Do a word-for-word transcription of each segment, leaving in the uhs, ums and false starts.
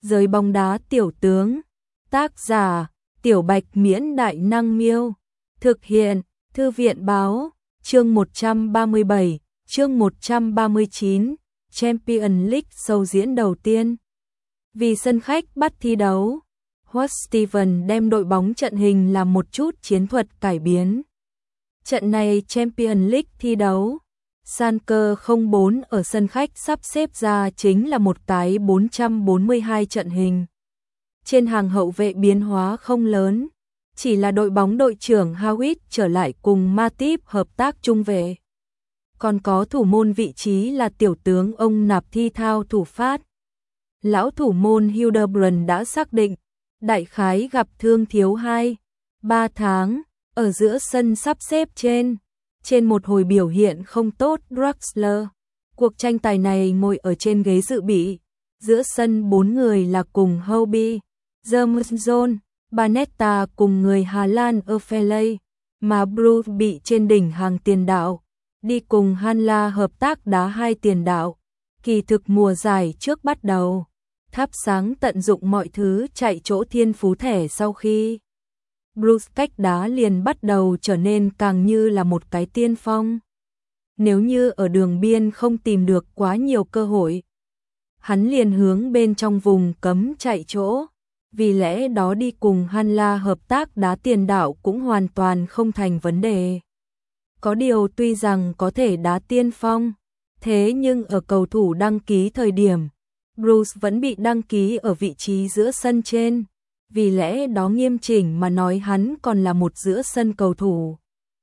Giới bóng đá tiểu tướng. Tác giả: Tiểu Bạch Miễn Đại Năng Miêu. Thực hiện: Thư viện báo. Chương một trăm ba mươi bảy, chương một trăm ba mươi chín, Champions League sâu diễn đầu tiên. Vì sân khách bắt thi đấu, Howard Steven đem đội bóng trận hình làm một chút chiến thuật cải biến. Trận này Champions League thi đấu, Schalke không bốn ở sân khách sắp xếp ra chính là một cái bốn trăm bốn mươi hai trận hình. Trên hàng hậu vệ biến hóa không lớn, chỉ là đội bóng đội trưởng Howitt trở lại cùng Matip hợp tác trung vệ. Còn có thủ môn vị trí là tiểu tướng ông Nạp thi thao thủ phát. Lão thủ môn Hildebrand đã xác định, đại khái gặp thương thiếu hai, ba tháng, ở giữa sân sắp xếp trên. Trên một hồi biểu hiện không tốt Draxler, cuộc tranh tài này ngồi ở trên ghế dự bị. Giữa sân bốn người là cùng Hobie, Germson, Banetta cùng người Hà Lan Offelay, mà Bruce bị trên đỉnh hàng tiền đạo, đi cùng Hanla hợp tác đá hai tiền đạo. Kỳ thực mùa giải trước bắt đầu, thắp sáng tận dụng mọi thứ chạy chỗ thiên phú thẻ sau khi Bruce cách đá liền bắt đầu trở nên càng như là một cái tiên phong. Nếu như ở đường biên không tìm được quá nhiều cơ hội, hắn liền hướng bên trong vùng cấm chạy chỗ. Vì lẽ đó đi cùng Hanla hợp tác đá tiền đạo cũng hoàn toàn không thành vấn đề. Có điều tuy rằng có thể đá tiên phong, thế nhưng ở cầu thủ đăng ký thời điểm, Bruce vẫn bị đăng ký ở vị trí giữa sân trên. Vì lẽ đó nghiêm chỉnh mà nói hắn còn là một giữa sân cầu thủ.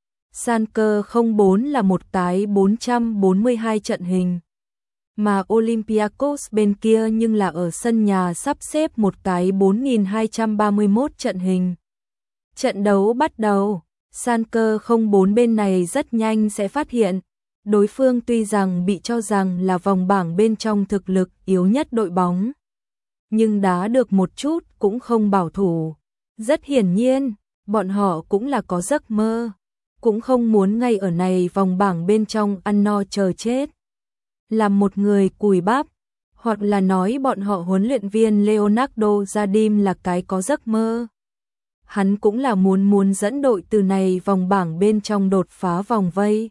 Schalke không bốn là một cái bốn trăm bốn mươi hai trận hình, mà Olympiacos bên kia nhưng là ở sân nhà sắp xếp một cái bốn nghìn hai trăm ba mươi mốt trận hình. Trận đấu bắt đầu, Schalke không bốn bên này rất nhanh sẽ phát hiện, đối phương tuy rằng bị cho rằng là vòng bảng bên trong thực lực yếu nhất đội bóng, nhưng đá được một chút cũng không bảo thủ. Rất hiển nhiên, bọn họ cũng là có giấc mơ, cũng không muốn ngay ở này vòng bảng bên trong ăn no chờ chết. Làm một người cùi bắp, hoặc là nói bọn họ huấn luyện viên Leonardo Jardim là cái có giấc mơ. Hắn cũng là muốn muốn dẫn đội từ này vòng bảng bên trong đột phá vòng vây.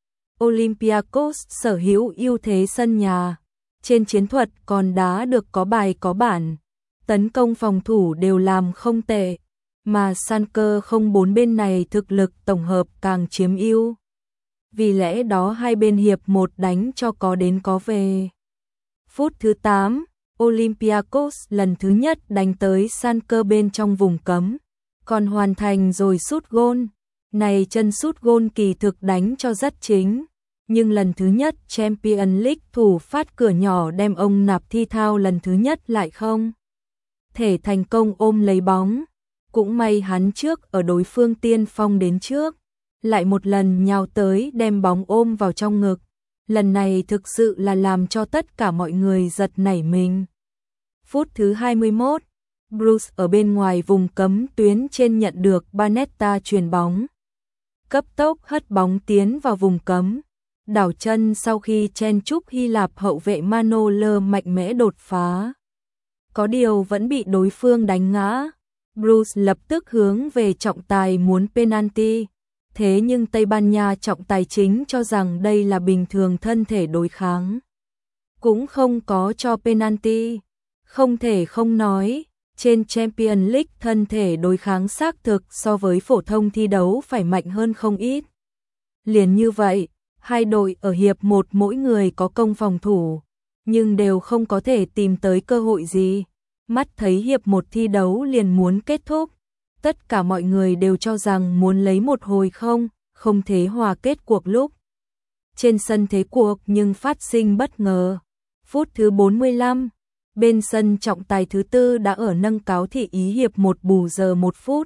Olympiacos sở hữu ưu thế sân nhà, trên chiến thuật còn đá được có bài có bản, tấn công phòng thủ đều làm không tệ, mà Schalke không bốn bên này thực lực tổng hợp càng chiếm ưu. Vì lẽ đó hai bên hiệp một đánh cho có đến có về. Phút thứ tám, Olympiacos lần thứ nhất đánh tới Schalke bên trong vùng cấm, còn hoàn thành rồi sút gôn. Này chân sút gôn kỳ thực đánh cho rất chính, nhưng lần thứ nhất Champions League thủ phát cửa nhỏ đem ông Nạp thi thao lần thứ nhất lại không thể thành công ôm lấy bóng. Cũng may hắn trước ở đối phương tiên phong đến trước, lại một lần nhào tới đem bóng ôm vào trong ngực. Lần này thực sự là làm cho tất cả mọi người giật nảy mình. Phút thứ hai mươi mốt, Bruce ở bên ngoài vùng cấm tuyến trên nhận được Banetta chuyền bóng, cấp tốc hất bóng tiến vào vùng cấm, đảo chân sau khi chen chúc Hy Lạp hậu vệ Manoler mạnh mẽ đột phá. Có điều vẫn bị đối phương đánh ngã. Bruce lập tức hướng về trọng tài muốn penalty, thế nhưng Tây Ban Nha trọng tài chính cho rằng đây là bình thường thân thể đối kháng, cũng không có cho penalty. Không thể không nói, trên Champions League thân thể đối kháng xác thực so với phổ thông thi đấu phải mạnh hơn không ít. Liền như vậy, hai đội ở hiệp một mỗi người có công phòng thủ, nhưng đều không có thể tìm tới cơ hội gì. Mắt thấy hiệp một thi đấu liền muốn kết thúc, tất cả mọi người đều cho rằng muốn lấy một hồi không, không thế hòa kết cuộc lúc. Trên sân thế cuộc nhưng phát sinh bất ngờ. Phút thứ bốn mươi lăm, bên sân trọng tài thứ tư đã ở nâng cáo thị ý hiệp một bù giờ một phút.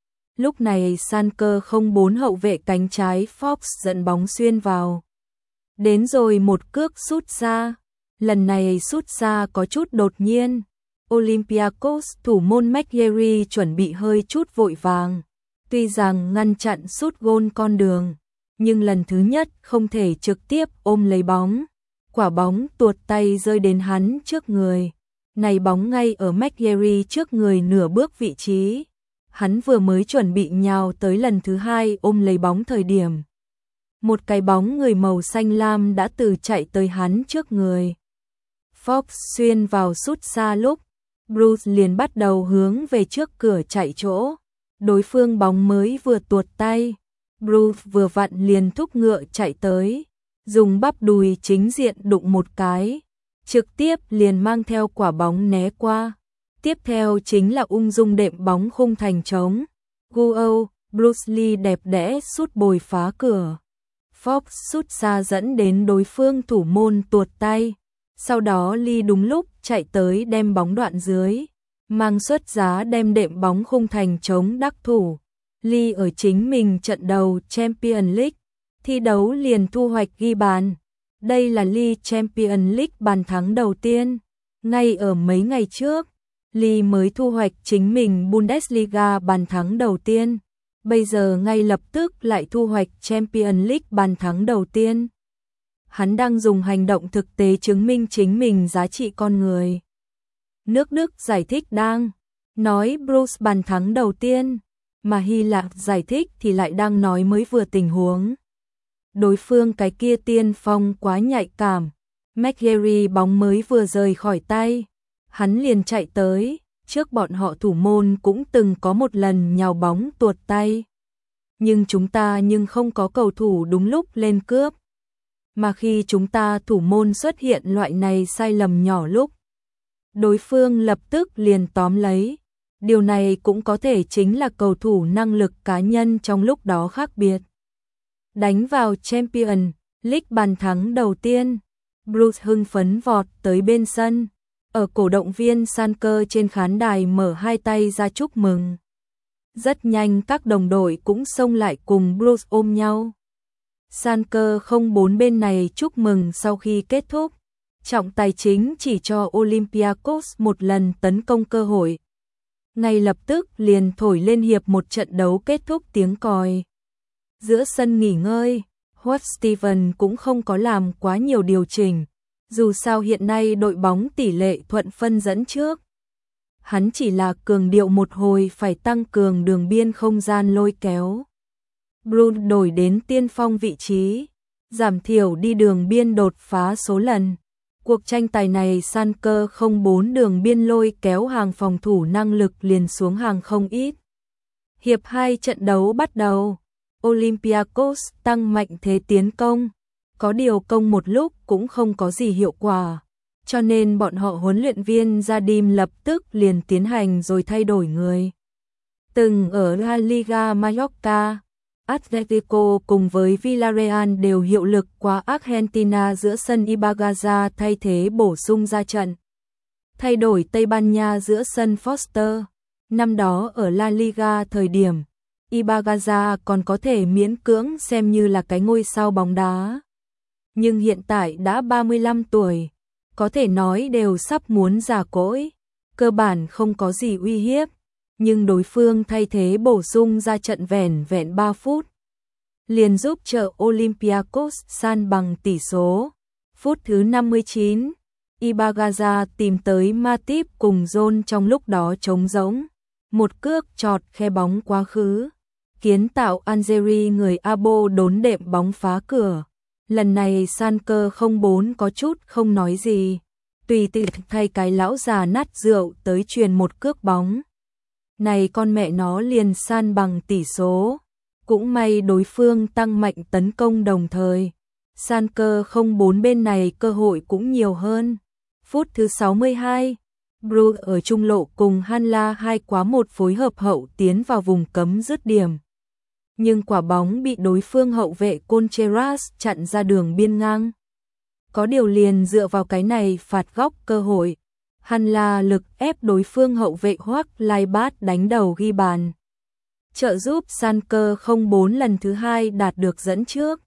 Lúc này Schalke không bốn hậu vệ cánh trái Fox dẫn bóng xuyên vào. Đến rồi một cước sút xa, lần này sút xa có chút đột nhiên. Olympiacos thủ môn McGarry chuẩn bị hơi chút vội vàng, tuy rằng ngăn chặn sút gôn con đường, nhưng lần thứ nhất không thể trực tiếp ôm lấy bóng. Quả bóng tuột tay rơi đến hắn trước người, Này bóng ngay ở McGarry trước người nửa bước vị trí. Hắn vừa mới chuẩn bị nhào tới lần thứ hai ôm lấy bóng thời điểm. Một cái bóng người màu xanh lam đã từ chạy tới hắn trước người. Fox xuyên vào sút xa lúc, Bruce liền bắt đầu hướng về trước cửa chạy chỗ. Đối phương bóng mới vừa tuột tay, Bruce vừa vặn liền thúc ngựa chạy tới, dùng bắp đùi chính diện đụng một cái, trực tiếp liền mang theo quả bóng né qua. Tiếp theo chính là ung dung đệm bóng khung thành trống. Guo, Bruce Lee đẹp đẽ sút bồi phá cửa. Fox sút xa dẫn đến đối phương thủ môn tuột tay. Sau đó Lee đúng lúc chạy tới đem bóng đoạn dưới, mang xuất giá đem đệm bóng khung thành trống đắc thủ. Lee ở chính mình trận đầu Champions League thi đấu liền thu hoạch ghi bàn. Đây là Lee Champions League bàn thắng đầu tiên. Ngay ở mấy ngày trước, Lee mới thu hoạch chính mình Bundesliga bàn thắng đầu tiên. Bây giờ ngay lập tức lại thu hoạch Champions League bàn thắng đầu tiên. Hắn đang dùng hành động thực tế chứng minh chính mình giá trị con người. Nước Đức giải thích đang nói Bruce bàn thắng đầu tiên, mà Hy Lạp giải thích thì lại đang nói mới vừa tình huống. Đối phương cái kia tiên phong quá nhạy cảm. McGarry bóng mới vừa rời khỏi tay, hắn liền chạy tới, trước bọn họ thủ môn cũng từng có một lần nhào bóng tuột tay. Nhưng chúng ta nhưng không có cầu thủ đúng lúc lên cướp. Mà khi chúng ta thủ môn xuất hiện loại này sai lầm nhỏ lúc, đối phương lập tức liền tóm lấy. Điều này cũng có thể chính là cầu thủ năng lực cá nhân trong lúc đó khác biệt. Đánh vào Champions League bàn thắng đầu tiên, Bruce hưng phấn vọt tới bên sân. Ở cổ động viên Schalke trên khán đài mở hai tay ra chúc mừng. Rất nhanh các đồng đội cũng xông lại cùng Bruce ôm nhau. Schalke không bốn bên này chúc mừng sau khi kết thúc. Trọng tài chính chỉ cho Olympiacos một lần tấn công cơ hội. Ngay lập tức liền thổi lên hiệp một trận đấu kết thúc tiếng còi. Giữa sân nghỉ ngơi, Howard Steven cũng không có làm quá nhiều điều chỉnh. Dù sao hiện nay đội bóng tỷ lệ thuận phân dẫn trước. Hắn chỉ là cường điệu một hồi phải tăng cường đường biên không gian lôi kéo. Bruce đổi đến tiên phong vị trí, giảm thiểu đi đường biên đột phá số lần. Cuộc tranh tài này Schalke không bốn đường biên lôi kéo hàng phòng thủ năng lực liền xuống hàng không ít. Hiệp hai trận đấu bắt đầu, Olympiacos tăng mạnh thế tiến công. Có điều công một lúc cũng không có gì hiệu quả, cho nên bọn họ huấn luyện viên Jardim lập tức liền tiến hành rồi thay đổi người. Từng ở La Liga Mallorca, Atletico cùng với Villarreal đều hiệu lực qua Argentina giữa sân Ibargaza thay thế bổ sung ra trận. Thay đổi Tây Ban Nha giữa sân Foster. Năm đó ở La Liga thời điểm, Ibargaza còn có thể miễn cưỡng xem như là cái ngôi sao bóng đá. Nhưng hiện tại đã ba mươi lăm tuổi, có thể nói đều sắp muốn già cỗi, cơ bản không có gì uy hiếp, nhưng đối phương thay thế bổ sung ra trận vẻn vẹn ba phút, liền giúp trợ Olympiacos san bằng tỷ số. Phút thứ năm mươi chín, Ibargaza tìm tới Matip cùng John trong lúc đó trống rỗng, một cước chọt khe bóng quá khứ, kiến tạo Algeri người Abo đốn đệm bóng phá cửa. Lần này Schalke không bốn có chút không nói gì, tùy tiện thay cái lão già nát rượu tới truyền một cước bóng. Này con mẹ nó liền san bằng tỷ số, cũng may đối phương tăng mạnh tấn công đồng thời. Schalke không bốn bên này cơ hội cũng nhiều hơn. Phút thứ sáu mươi hai, Bruce ở trung lộ cùng Hanla hai quá một phối hợp hậu tiến vào vùng cấm dứt điểm. Nhưng quả bóng bị đối phương hậu vệ Contreras chặn ra đường biên ngang. Có điều liền dựa vào cái này phạt góc cơ hội, Hanla lực ép đối phương hậu vệ Hoắc Laibat đánh đầu ghi bàn, trợ giúp Schalke không bốn lần thứ hai đạt được dẫn trước.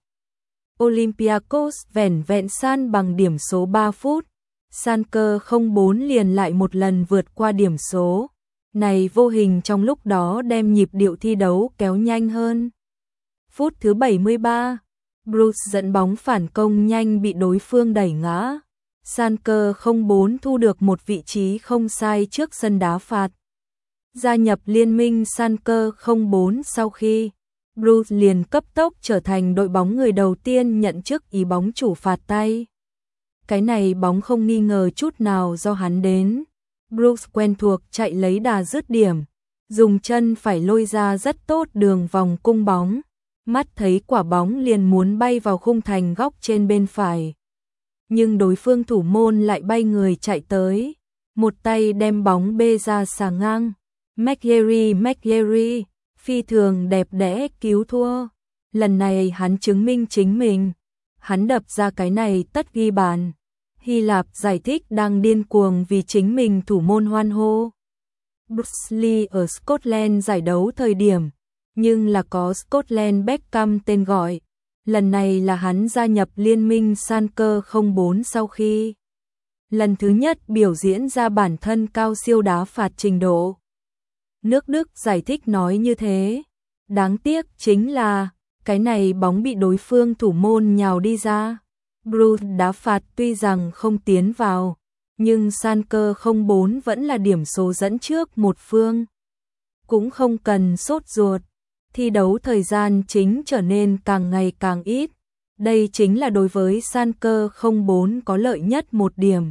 Olympiacos vẻn vẹn san bằng điểm số ba phút, Schalke không bốn liền lại một lần vượt qua điểm số. Này vô hình trong lúc đó đem nhịp điệu thi đấu kéo nhanh hơn. Phút thứ bảy mươi ba, Bruce dẫn bóng phản công nhanh bị đối phương đẩy ngã. Schalke không bốn thu được một vị trí không sai trước sân đá phạt. Gia nhập liên minh Schalke không bốn sau khi Bruce liền cấp tốc trở thành đội bóng người đầu tiên nhận chức ý bóng chủ phạt tay. Cái này bóng không nghi ngờ chút nào do hắn đến. Bruce quen thuộc chạy lấy đà dứt điểm, dùng chân phải lôi ra rất tốt đường vòng cung bóng. Mắt thấy quả bóng liền muốn bay vào khung thành góc trên bên phải. Nhưng đối phương thủ môn lại bay người chạy tới, một tay đem bóng bê ra xà ngang. McGarry McGarry phi thường đẹp đẽ cứu thua. Lần này hắn chứng minh chính mình. Hắn đập ra cái này tất ghi bàn. Hy Lạp giải thích đang điên cuồng vì chính mình thủ môn hoan hô. Bruce Lee ở Scotland giải đấu thời điểm, nhưng là có Scotland Beckham tên gọi. Lần này là hắn gia nhập liên minh Schalke không bốn sau khi lần thứ nhất biểu diễn ra bản thân cao siêu đá phạt trình độ. Nước Đức giải thích nói như thế. Đáng tiếc chính là cái này bóng bị đối phương thủ môn nhào đi ra. Bruce đá phạt tuy rằng không tiến vào, nhưng Schalke không bốn vẫn là điểm số dẫn trước một phương. Cũng không cần sốt ruột, thi đấu thời gian chính trở nên càng ngày càng ít. Đây chính là đối với Schalke không bốn có lợi nhất một điểm.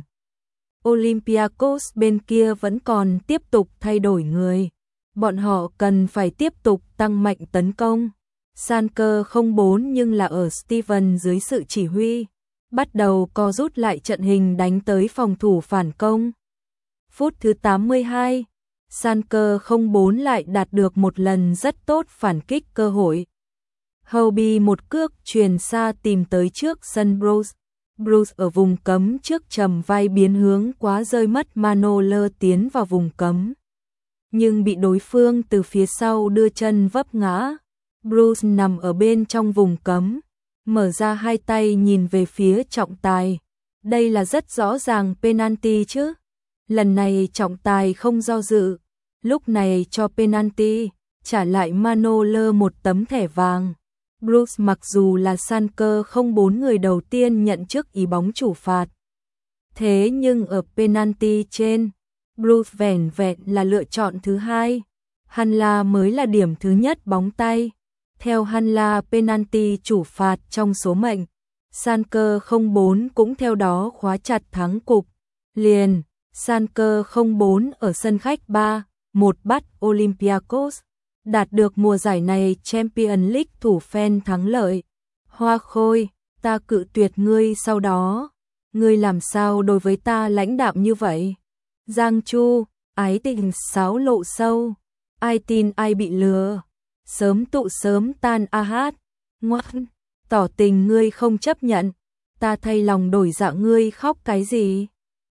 Olympiacos bên kia vẫn còn tiếp tục thay đổi người. Bọn họ cần phải tiếp tục tăng mạnh tấn công. Schalke không bốn nhưng là ở Steven dưới sự chỉ huy, bắt đầu co rút lại trận hình đánh tới phòng thủ phản công. Phút thứ tám mươi hai, Schalke không bốn lại đạt được một lần rất tốt phản kích cơ hội. Hobie một cước truyền xa tìm tới trước sân Bruce. Bruce ở vùng cấm trước trầm vai biến hướng quá rơi mất Manoler tiến vào vùng cấm. Nhưng bị đối phương từ phía sau đưa chân vấp ngã. Bruce nằm ở bên trong vùng cấm, mở ra hai tay nhìn về phía trọng tài. Đây là rất rõ ràng penalty chứ. Lần này trọng tài không do dự, lúc này cho penalty, trả lại Manoler một tấm thẻ vàng. Bruce mặc dù là Schalke không bốn người đầu tiên nhận chức ý bóng chủ phạt. Thế nhưng ở penalty trên, Bruce vẻn vẹn là lựa chọn thứ hai. Hanla mới là điểm thứ nhất bóng tay. Theo Hanla penalty chủ phạt trong số mệnh, Schalke không bốn cũng theo đó khóa chặt thắng cục. Liền, Schalke không bốn ở sân khách ba một bắt Olympiacos, đạt được mùa giải này Champions League thủ phen thắng lợi. Hoa Khôi, ta cự tuyệt ngươi sau đó. Ngươi làm sao đối với ta lãnh đạm như vậy? Giang Chu, ái tình sáo lộ sâu. Ai tin ai bị lừa. Sớm tụ sớm tan a hát. Ngoan, tỏ tình ngươi không chấp nhận. Ta thay lòng đổi dạ ngươi khóc cái gì?